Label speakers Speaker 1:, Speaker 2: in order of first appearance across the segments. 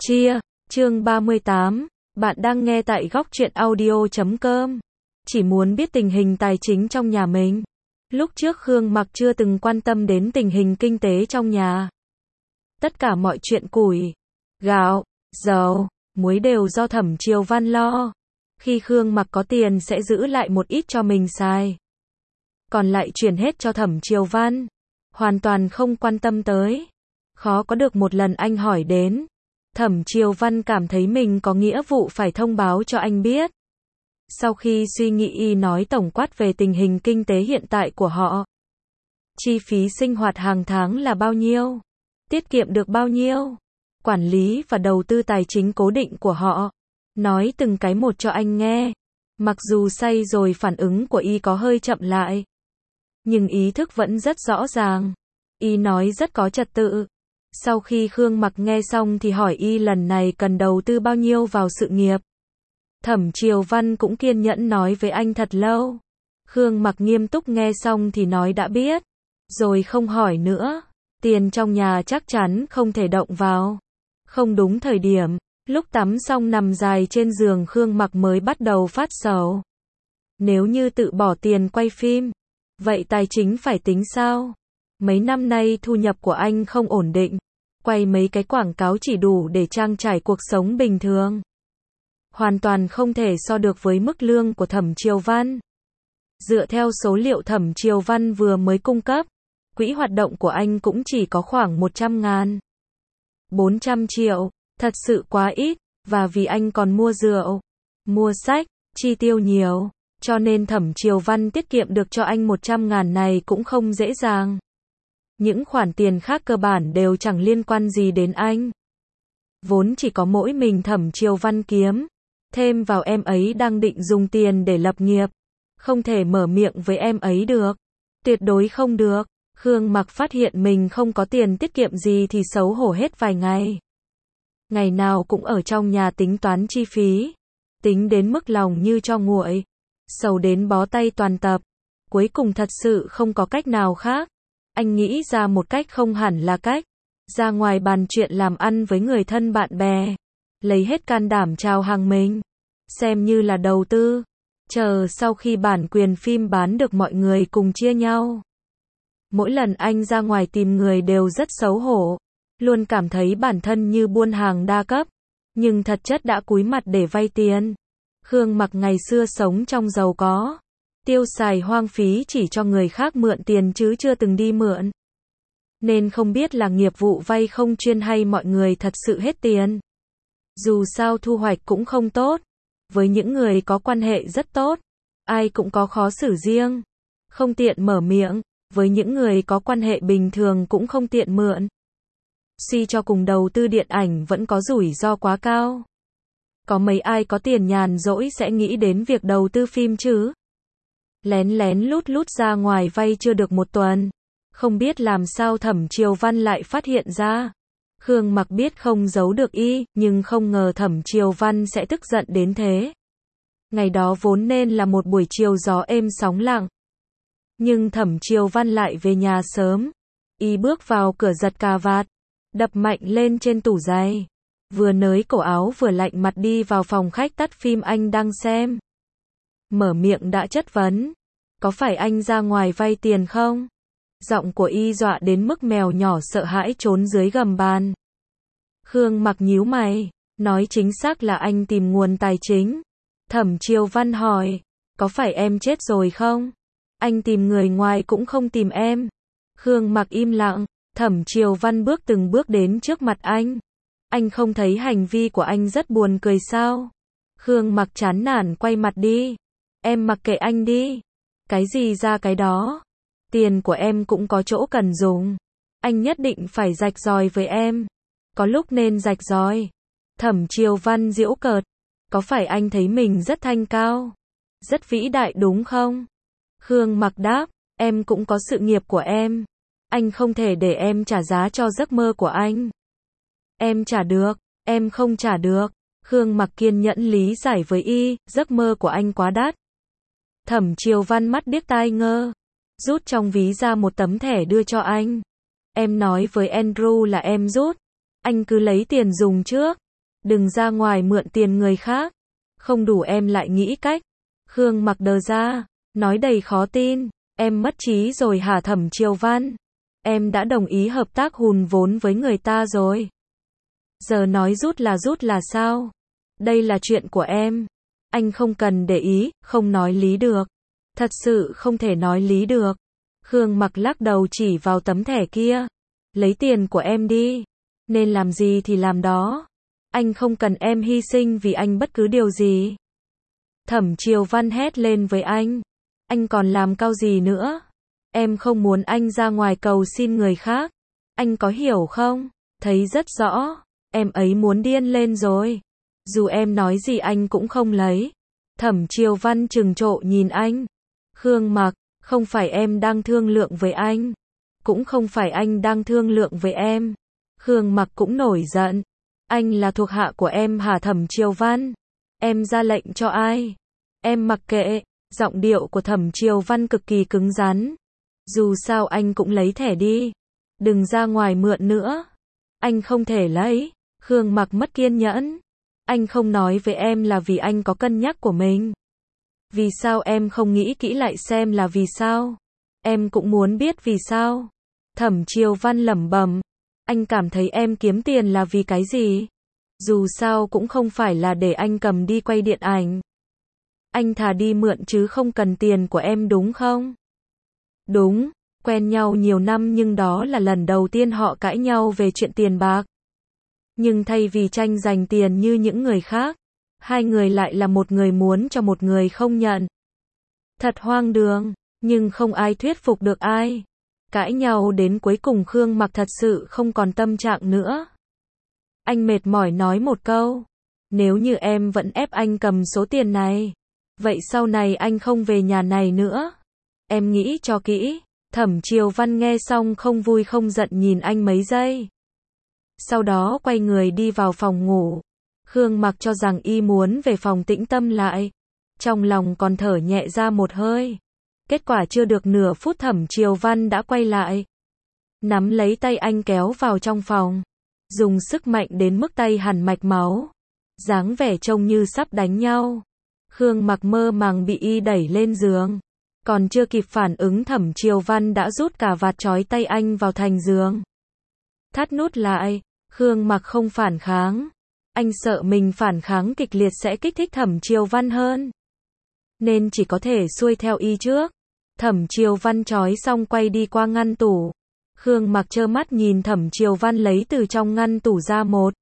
Speaker 1: Chia, chương 38, bạn đang nghe tại góc truyện audio.com. Chỉ muốn biết tình hình tài chính trong nhà mình. Lúc trước Khương Mặc chưa từng quan tâm đến tình hình kinh tế trong nhà. Tất cả mọi chuyện củi, gạo, dầu, muối đều do Thẩm Triều Văn lo. Khi Khương Mặc có tiền sẽ giữ lại một ít cho mình xài. Còn lại chuyển hết cho Thẩm Triều Văn. Hoàn toàn không quan tâm tới. Khó có được một lần anh hỏi đến. Thẩm Triều Văn cảm thấy mình có nghĩa vụ phải thông báo cho anh biết. Sau khi suy nghĩ y nói tổng quát về tình hình kinh tế hiện tại của họ. Chi phí sinh hoạt hàng tháng là bao nhiêu? Tiết kiệm được bao nhiêu? Quản lý và đầu tư tài chính cố định của họ. Nói từng cái một cho anh nghe. Mặc dù say rồi phản ứng của y có hơi chậm lại. Nhưng ý thức vẫn rất rõ ràng. Y nói rất có trật tự. Sau khi Khương Mặc nghe xong thì hỏi y lần này cần đầu tư bao nhiêu vào sự nghiệp. Thẩm Triều Văn cũng kiên nhẫn nói với anh thật lâu. Khương Mặc nghiêm túc nghe xong thì nói đã biết. Rồi không hỏi nữa. Tiền trong nhà chắc chắn không thể động vào. Không đúng thời điểm. Lúc tắm xong nằm dài trên giường Khương Mặc mới bắt đầu phát sầu. Nếu như tự bỏ tiền quay phim. Vậy tài chính phải tính sao? Mấy năm nay thu nhập của anh không ổn định. Quay mấy cái quảng cáo chỉ đủ để trang trải cuộc sống bình thường. Hoàn toàn không thể so được với mức lương của Thẩm Triều Văn. Dựa theo số liệu Thẩm Triều Văn vừa mới cung cấp, quỹ hoạt động của anh cũng chỉ có khoảng 100.000. 400 triệu, thật sự quá ít, và vì anh còn mua rượu, mua sách, chi tiêu nhiều, cho nên Thẩm Triều Văn tiết kiệm được cho anh 100.000 này cũng không dễ dàng. Những khoản tiền khác cơ bản đều chẳng liên quan gì đến anh. Vốn chỉ có mỗi mình Thẩm Triều Văn kiếm. Thêm vào em ấy đang định dùng tiền để lập nghiệp. Không thể mở miệng với em ấy được. Tuyệt đối không được. Khương Mặc phát hiện mình không có tiền tiết kiệm gì thì xấu hổ hết vài ngày. Ngày nào cũng ở trong nhà tính toán chi phí. Tính đến mức lòng như cho nguội. Sầu đến bó tay toàn tập. Cuối cùng thật sự không có cách nào khác. Anh nghĩ ra một cách không hẳn là cách. Ra ngoài bàn chuyện làm ăn với người thân bạn bè. Lấy hết can đảm chào hàng mình. Xem như là đầu tư. Chờ sau khi bản quyền phim bán được mọi người cùng chia nhau. Mỗi lần anh ra ngoài tìm người đều rất xấu hổ. Luôn cảm thấy bản thân như buôn hàng đa cấp. Nhưng thật chất đã cúi mặt để vay tiền. Khương Mặc ngày xưa sống trong giàu có. Tiêu xài hoang phí chỉ cho người khác mượn tiền chứ chưa từng đi mượn. Nên không biết là nghiệp vụ vay không chuyên hay mọi người thật sự hết tiền. Dù sao thu hoạch cũng không tốt. Với những người có quan hệ rất tốt. Ai cũng có khó xử riêng. Không tiện mở miệng. Với những người có quan hệ bình thường cũng không tiện mượn. Suy cho cùng đầu tư điện ảnh vẫn có rủi ro quá cao. Có mấy ai có tiền nhàn rỗi sẽ nghĩ đến việc đầu tư phim chứ? Lén lén lút ra ngoài vay chưa được một tuần. Không biết làm sao Thẩm Triều Văn lại phát hiện ra. Khương Mặc biết không giấu được y, nhưng không ngờ Thẩm Triều Văn sẽ tức giận đến thế. Ngày đó vốn nên là một buổi chiều gió êm sóng lặng. Nhưng Thẩm Triều Văn lại về nhà sớm. Y bước vào cửa giật cà vạt, đập mạnh lên trên tủ giày. Vừa nới cổ áo vừa lạnh mặt đi vào phòng khách tắt phim anh đang xem. Mở miệng đã chất vấn. Có phải anh ra ngoài vay tiền không? Giọng của y dọa đến mức mèo nhỏ sợ hãi trốn dưới gầm bàn. Khương Mặc nhíu mày, nói chính xác là anh tìm nguồn tài chính. Thẩm Triều Văn hỏi, có phải em chết rồi không? Anh tìm người ngoài cũng không tìm em. Khương Mặc im lặng, Thẩm Triều Văn bước từng bước đến trước mặt anh. Anh không thấy hành vi của anh rất buồn cười sao? Khương Mặc chán nản quay mặt đi. Em mặc kệ anh đi. Cái gì ra cái đó. Tiền của em cũng có chỗ cần dùng. Anh nhất định phải rạch ròi với em. Có lúc nên rạch ròi. Thẩm Triều Văn giễu cợt. Có phải anh thấy mình rất thanh cao? Rất vĩ đại đúng không? Khương Mặc đáp. Em cũng có sự nghiệp của em. Anh không thể để em trả giá cho giấc mơ của anh. Em trả được. Em không trả được. Khương Mặc kiên nhẫn lý giải với y. Giấc mơ của anh quá đắt. Thẩm Triều Văn mắt điếc tai ngơ. Rút trong ví ra một tấm thẻ đưa cho anh. Em nói với Andrew là em rút. Anh cứ lấy tiền dùng trước. Đừng ra ngoài mượn tiền người khác. Không đủ em lại nghĩ cách. Khương Mặc đờ ra, nói đầy khó tin. Em mất trí rồi hả Thẩm Triều Văn? Em đã đồng ý hợp tác hùn vốn với người ta rồi. Giờ nói rút là sao? Đây là chuyện của em. Anh không cần để ý, không nói lý được. Thật sự không thể nói lý được. Khương Mặc lắc đầu chỉ vào tấm thẻ kia. Lấy tiền của em đi. Nên làm gì thì làm đó. Anh không cần em hy sinh vì anh bất cứ điều gì. Thẩm Triều Văn hét lên với anh. Anh còn làm cao gì nữa? Em không muốn anh ra ngoài cầu xin người khác. Anh có hiểu không? Thấy rất rõ. Em ấy muốn điên lên rồi. Dù em nói gì anh cũng không lấy. Thẩm Triều Văn trừng trộ nhìn anh. Khương Mặc, không phải em đang thương lượng với anh. Cũng không phải anh đang thương lượng với em. Khương Mặc cũng nổi giận. Anh là thuộc hạ của em hả Thẩm Triều Văn? Em ra lệnh cho ai? Em mặc kệ. Giọng điệu của Thẩm Triều Văn cực kỳ cứng rắn. Dù sao anh cũng lấy thẻ đi. Đừng ra ngoài mượn nữa. Anh không thể lấy. Khương Mặc mất kiên nhẫn. Anh không nói với em là vì anh có cân nhắc của mình. Vì sao em không nghĩ kỹ lại xem là vì sao? Em cũng muốn biết vì sao. Thẩm Triều Văn lẩm bẩm. Anh cảm thấy em kiếm tiền là vì cái gì? Dù sao cũng không phải là để anh cầm đi quay điện ảnh. Anh thà đi mượn chứ không cần tiền của em đúng không? Đúng, quen nhau nhiều năm nhưng đó là lần đầu tiên họ cãi nhau về chuyện tiền bạc. Nhưng thay vì tranh giành tiền như những người khác, hai người lại là một người muốn cho một người không nhận. Thật hoang đường, nhưng không ai thuyết phục được ai. Cãi nhau đến cuối cùng Khương Mặc thật sự không còn tâm trạng nữa. Anh mệt mỏi nói một câu. Nếu như em vẫn ép anh cầm số tiền này, vậy sau này anh không về nhà này nữa. Em nghĩ cho kỹ. Thẩm Triều Văn nghe xong không vui không giận nhìn anh mấy giây. Sau đó quay người đi vào phòng ngủ. Khương Mặc cho rằng y muốn về phòng tĩnh tâm lại. Trong lòng còn thở nhẹ ra một hơi. Kết quả chưa được nửa phút Thẩm Triều Văn đã quay lại. Nắm lấy tay anh kéo vào trong phòng. Dùng sức mạnh đến mức tay hằn mạch máu. Dáng vẻ trông như sắp đánh nhau. Khương Mặc mơ màng bị y đẩy lên giường. Còn chưa kịp phản ứng Thẩm Triều Văn đã rút cà vạt trói tay anh vào thành giường. Thắt nút lại. Khương Mặc không phản kháng. Anh sợ mình phản kháng kịch liệt sẽ kích thích Thẩm Triều Văn hơn. Nên chỉ có thể xuôi theo y trước. Thẩm Triều Văn trói xong quay đi qua ngăn tủ. Khương Mặc trơ mắt nhìn Thẩm Triều Văn lấy từ trong ngăn tủ ra một.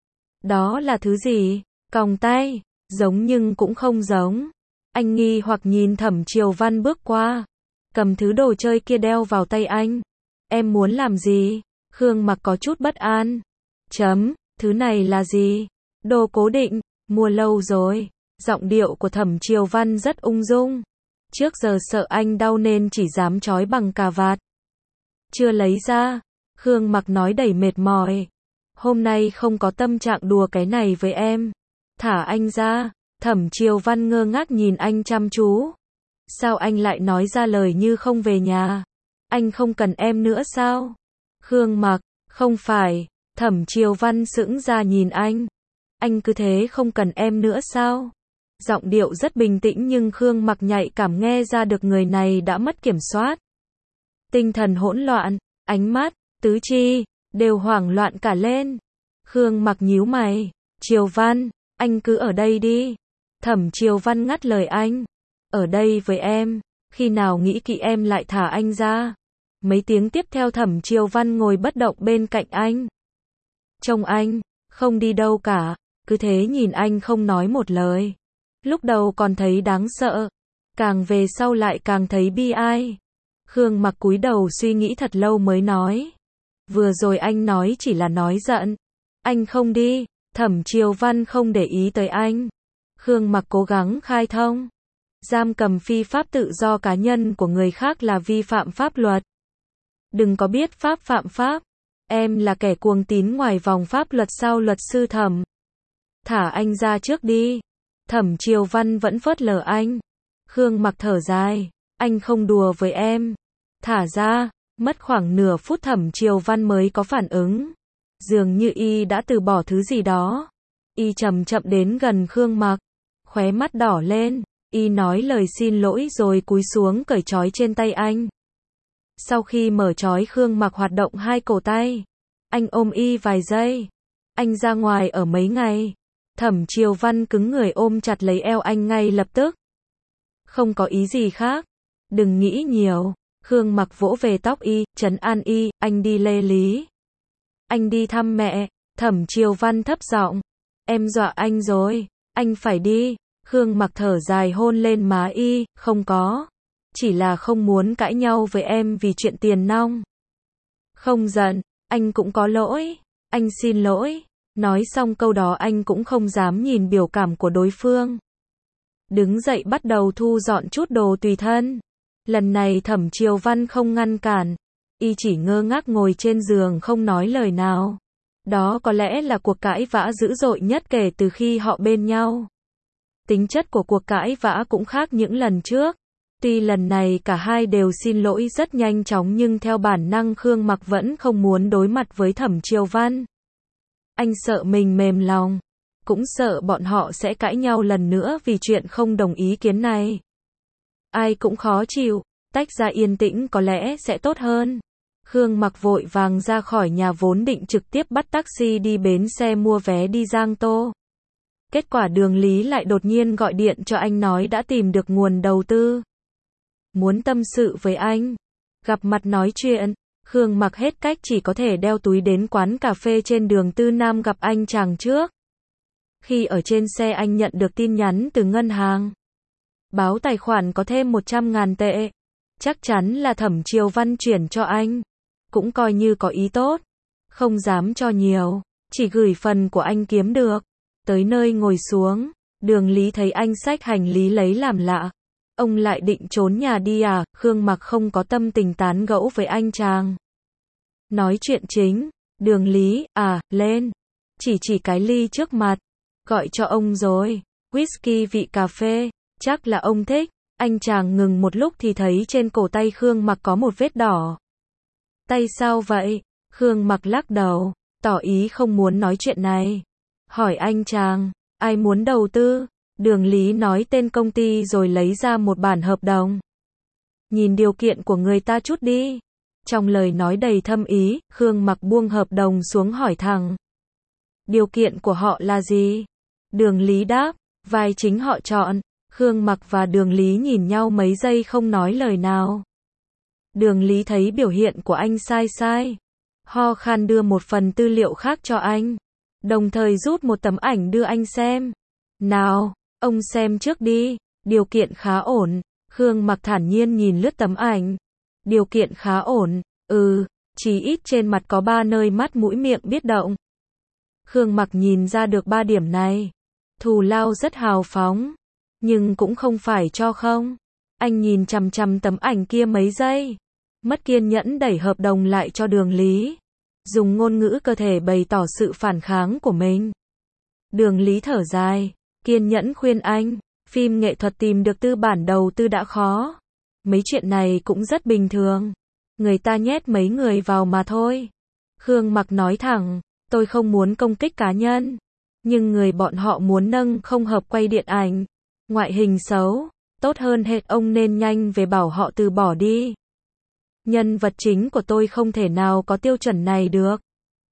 Speaker 1: Đó là thứ gì? Còng tay. Giống nhưng cũng không giống. Anh nghi hoặc nhìn Thẩm Triều Văn bước qua. Cầm thứ đồ chơi kia đeo vào tay anh. Em muốn làm gì? Khương Mặc có chút bất an. Thứ này là gì? Đồ cố định, mua lâu rồi. Giọng điệu của Thẩm Triều Văn rất ung dung. Trước giờ sợ anh đau nên chỉ dám trói bằng cà vạt. Chưa lấy ra. Khương Mặc nói đầy mệt mỏi. Hôm nay không có tâm trạng đùa cái này với em. Thả anh ra. Thẩm Triều Văn ngơ ngác nhìn anh chăm chú. Sao anh lại nói ra lời như không về nhà? Anh không cần em nữa sao? Khương Mặc, không phải. Thẩm Triều Văn sững ra nhìn anh. Anh cứ thế không cần em nữa sao? Giọng điệu rất bình tĩnh nhưng Khương Mặc nhạy cảm nghe ra được người này đã mất kiểm soát. Tinh thần hỗn loạn, ánh mắt, tứ chi, đều hoảng loạn cả lên. Khương Mặc nhíu mày. Triều Văn, anh cứ ở đây đi. Thẩm Triều Văn ngắt lời anh. Ở đây với em, khi nào nghĩ kỹ em lại thả anh ra. Mấy tiếng tiếp theo Thẩm Triều Văn ngồi bất động bên cạnh anh. Trông anh, không đi đâu cả, cứ thế nhìn anh không nói một lời. Lúc đầu còn thấy đáng sợ, càng về sau lại càng thấy bi ai. Khương Mặc cúi đầu suy nghĩ thật lâu mới nói. Vừa rồi anh nói chỉ là nói giận. Anh không đi. Thẩm Triều Văn không để ý tới anh. Khương Mặc cố gắng khai thông. Giam cầm phi pháp tự do cá nhân của người khác là vi phạm pháp luật. Đừng có biết pháp phạm pháp. Em là kẻ cuồng tín ngoài vòng pháp luật sao luật sư Thẩm? Thả anh ra trước đi. Thẩm Triều Văn vẫn phớt lờ anh. Khương Mặc thở dài. Anh không đùa với em. Thả ra. Mất khoảng nửa phút Thẩm Triều Văn mới có phản ứng. Dường như y đã từ bỏ thứ gì đó. Y chậm chậm đến gần Khương Mặc, khóe mắt đỏ lên, Y nói lời xin lỗi rồi cúi xuống cởi trói trên tay anh. Sau khi mở trói Khương Mặc hoạt động hai cổ tay, anh ôm Y vài giây. Anh ra ngoài ở mấy ngày. Thẩm Triều Văn cứng người ôm chặt lấy eo anh ngay lập tức. Không có ý gì khác. Đừng nghĩ nhiều. Khương Mặc vỗ về tóc Y, trấn an Y, anh đi Lê Lý. Anh đi thăm mẹ. Thẩm Triều Văn thấp giọng. Em dọa anh rồi. Anh phải đi. Khương Mặc thở dài hôn lên má Y, không có. Chỉ là không muốn cãi nhau với em vì chuyện tiền nong. Không giận, anh cũng có lỗi. Anh xin lỗi. Nói xong câu đó anh cũng không dám nhìn biểu cảm của đối phương. Đứng dậy bắt đầu thu dọn chút đồ tùy thân. Lần này Thẩm Triều Văn không ngăn cản. Y chỉ ngơ ngác ngồi trên giường không nói lời nào. Đó có lẽ là cuộc cãi vã dữ dội nhất kể từ khi họ bên nhau. Tính chất của cuộc cãi vã cũng khác những lần trước. Tuy lần này cả hai đều xin lỗi rất nhanh chóng nhưng theo bản năng Khương Mặc vẫn không muốn đối mặt với Thẩm Triều Văn. Anh sợ mình mềm lòng, cũng sợ bọn họ sẽ cãi nhau lần nữa vì chuyện không đồng ý kiến này. Ai cũng khó chịu, tách ra yên tĩnh có lẽ sẽ tốt hơn. Khương Mặc vội vàng ra khỏi nhà vốn định trực tiếp bắt taxi đi bến xe mua vé đi Giang Tô. Kết quả Đường Lý lại đột nhiên gọi điện cho anh nói đã tìm được nguồn đầu tư. Muốn tâm sự với anh, gặp mặt nói chuyện. Khương Mặc hết cách chỉ có thể đeo túi đến quán cà phê trên đường Tư Nam gặp anh chàng trước. Khi ở trên xe anh nhận được tin nhắn từ ngân hàng. Báo tài khoản có thêm 100.000 tệ. Chắc chắn là Thẩm Triều Văn chuyển cho anh. Cũng coi như có ý tốt. Không dám cho nhiều, chỉ gửi phần của anh kiếm được. Tới nơi ngồi xuống, Đường Lý thấy anh xách hành lý lấy làm lạ. Ông lại định trốn nhà đi à? Khương Mặc không có tâm tình tán gẫu với anh chàng. Nói chuyện chính, Đường Lý, lên. Chỉ cái ly trước mặt. Gọi cho ông rồi. Whisky vị cà phê, chắc là ông thích. Anh chàng ngừng một lúc thì thấy trên cổ tay Khương Mặc có một vết đỏ. Tay sao vậy? Khương Mặc lắc đầu, tỏ ý không muốn nói chuyện này. Hỏi anh chàng, ai muốn đầu tư? Đường Lý nói tên công ty rồi lấy ra một bản hợp đồng. Nhìn điều kiện của người ta chút đi. Trong lời nói đầy thâm ý, Khương Mặc buông hợp đồng xuống hỏi thẳng. Điều kiện của họ là gì? Đường Lý đáp, vai chính họ chọn. Khương Mặc và Đường Lý nhìn nhau mấy giây không nói lời nào. Đường Lý thấy biểu hiện của anh sai. Ho khan đưa một phần tư liệu khác cho anh. Đồng thời rút một tấm ảnh đưa anh xem. Nào, ông xem trước đi. Điều kiện khá ổn. Khương Mặc thản nhiên nhìn lướt tấm ảnh. Điều kiện khá ổn. Chí ít trên mặt có 3 nơi mắt mũi miệng biết động. Khương Mặc nhìn ra được 3 điểm này. Thù lao rất hào phóng. Nhưng cũng không phải cho không. Anh nhìn chằm chằm tấm ảnh kia mấy giây. Mất kiên nhẫn đẩy hợp đồng lại cho Đường Lý. Dùng ngôn ngữ cơ thể bày tỏ sự phản kháng của mình. Đường Lý thở dài. Kiên nhẫn khuyên anh. Phim nghệ thuật tìm được tư bản đầu tư đã khó. Mấy chuyện này cũng rất bình thường. Người ta nhét mấy người vào mà thôi. Khương Mặc nói thẳng. Tôi không muốn công kích cá nhân. Nhưng người bọn họ muốn nâng không hợp quay điện ảnh. Ngoại hình xấu. Tốt hơn hết ông nên nhanh về bảo họ từ bỏ đi. Nhân vật chính của tôi không thể nào có tiêu chuẩn này được.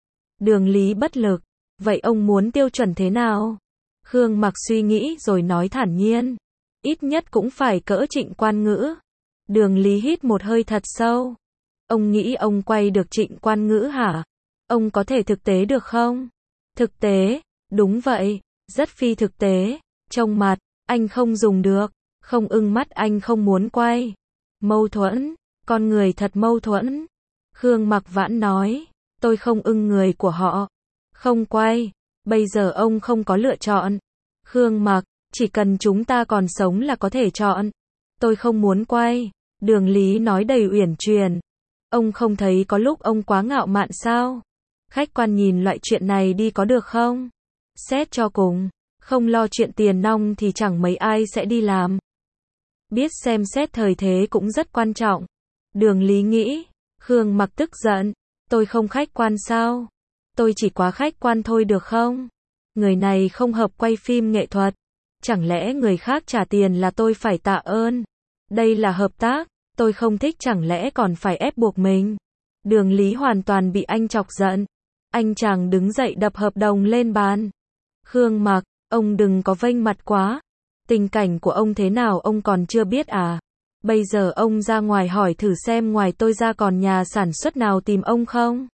Speaker 1: Đường Lý bất lực. Vậy ông muốn tiêu chuẩn thế nào? Khương Mặc suy nghĩ rồi nói thản nhiên. Ít nhất cũng phải cỡ Trịnh Quan Ngữ. Đường Lý hít một hơi thật sâu. Ông nghĩ ông quay được Trịnh Quan Ngữ hả? Ông có thể thực tế được không? Thực tế, đúng vậy, rất phi thực tế. Trông mặt, anh không dùng được. Không ưng mắt anh không muốn quay. Mâu thuẫn, con người thật mâu thuẫn. Khương Mặc vãn nói, tôi không ưng người của họ. Không quay, bây giờ ông không có lựa chọn. Khương Mặc, chỉ cần chúng ta còn sống là có thể chọn. Tôi không muốn quay. Đường Lý nói đầy uyển chuyển. Ông không thấy có lúc ông quá ngạo mạn sao? Khách quan nhìn loại chuyện này đi có được không? Xét cho cùng, không lo chuyện tiền nong thì chẳng mấy ai sẽ đi làm. Biết xem xét thời thế cũng rất quan trọng. Đường Lý nghĩ. Khương Mặc tức giận. Tôi không khách quan sao? Tôi chỉ quá khách quan thôi được không? Người này không hợp quay phim nghệ thuật. Chẳng lẽ người khác trả tiền là tôi phải tạ ơn? Đây là hợp tác, tôi không thích chẳng lẽ còn phải ép buộc mình? Đường Lý hoàn toàn bị anh chọc giận. Anh chàng đứng dậy đập hợp đồng lên bàn. Khương Mặc, ông đừng có vênh mặt quá. Tình cảnh của ông thế nào ông còn chưa biết à? Bây giờ ông ra ngoài hỏi thử xem ngoài tôi ra còn nhà sản xuất nào tìm ông không?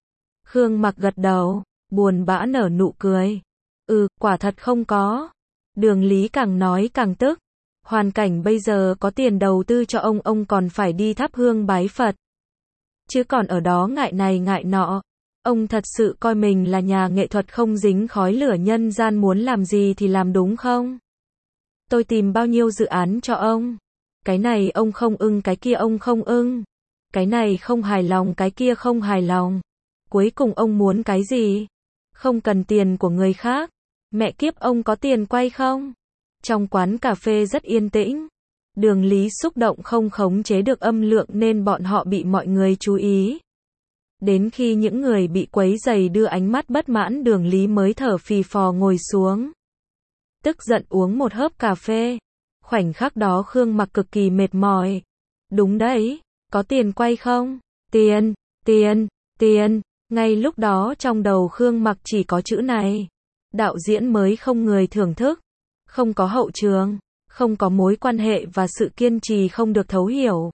Speaker 1: Khương Mặc gật đầu, buồn bã nở nụ cười. Quả thật không có. Đường Lý càng nói càng tức. Hoàn cảnh bây giờ có tiền đầu tư cho ông còn phải đi thắp hương bái Phật. Chứ còn ở đó ngại này ngại nọ. Ông thật sự coi mình là nhà nghệ thuật không dính khói lửa nhân gian, muốn làm gì thì làm đúng không? Tôi tìm bao nhiêu dự án cho ông. Cái này ông không ưng, cái kia ông không ưng. Cái này không hài lòng, cái kia không hài lòng. Cuối cùng ông muốn cái gì? Không cần tiền của người khác. Mẹ kiếp, ông có tiền quay không? Trong quán cà phê rất yên tĩnh. Đường Lý xúc động không khống chế được âm lượng nên bọn họ bị mọi người chú ý. Đến khi những người bị quấy rầy đưa ánh mắt bất mãn, Đường Lý mới thở phì phò ngồi xuống. Tức giận uống một hớp cà phê. Khoảnh khắc đó Khương Mặc cực kỳ mệt mỏi. Đúng đấy, có tiền quay không? Tiền, tiền, tiền. Ngay lúc đó trong đầu Khương Mặc chỉ có chữ này. Đạo diễn mới không người thưởng thức. Không có hậu trường. Không có mối quan hệ và sự kiên trì không được thấu hiểu.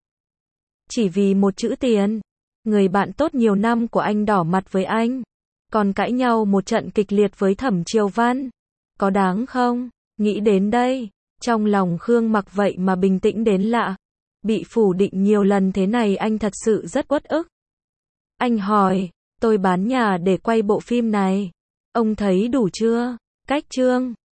Speaker 1: Chỉ vì một chữ tiền. Người bạn tốt nhiều năm của anh đỏ mặt với anh. Còn cãi nhau một trận kịch liệt với Thẩm Triều Văn. Có đáng không? Nghĩ đến đây, trong lòng Khương Mặc vậy mà bình tĩnh đến lạ. Bị phủ định nhiều lần thế này anh thật sự rất uất ức. Anh hỏi, tôi bán nhà để quay bộ phim này. Ông thấy đủ chưa? Cách chương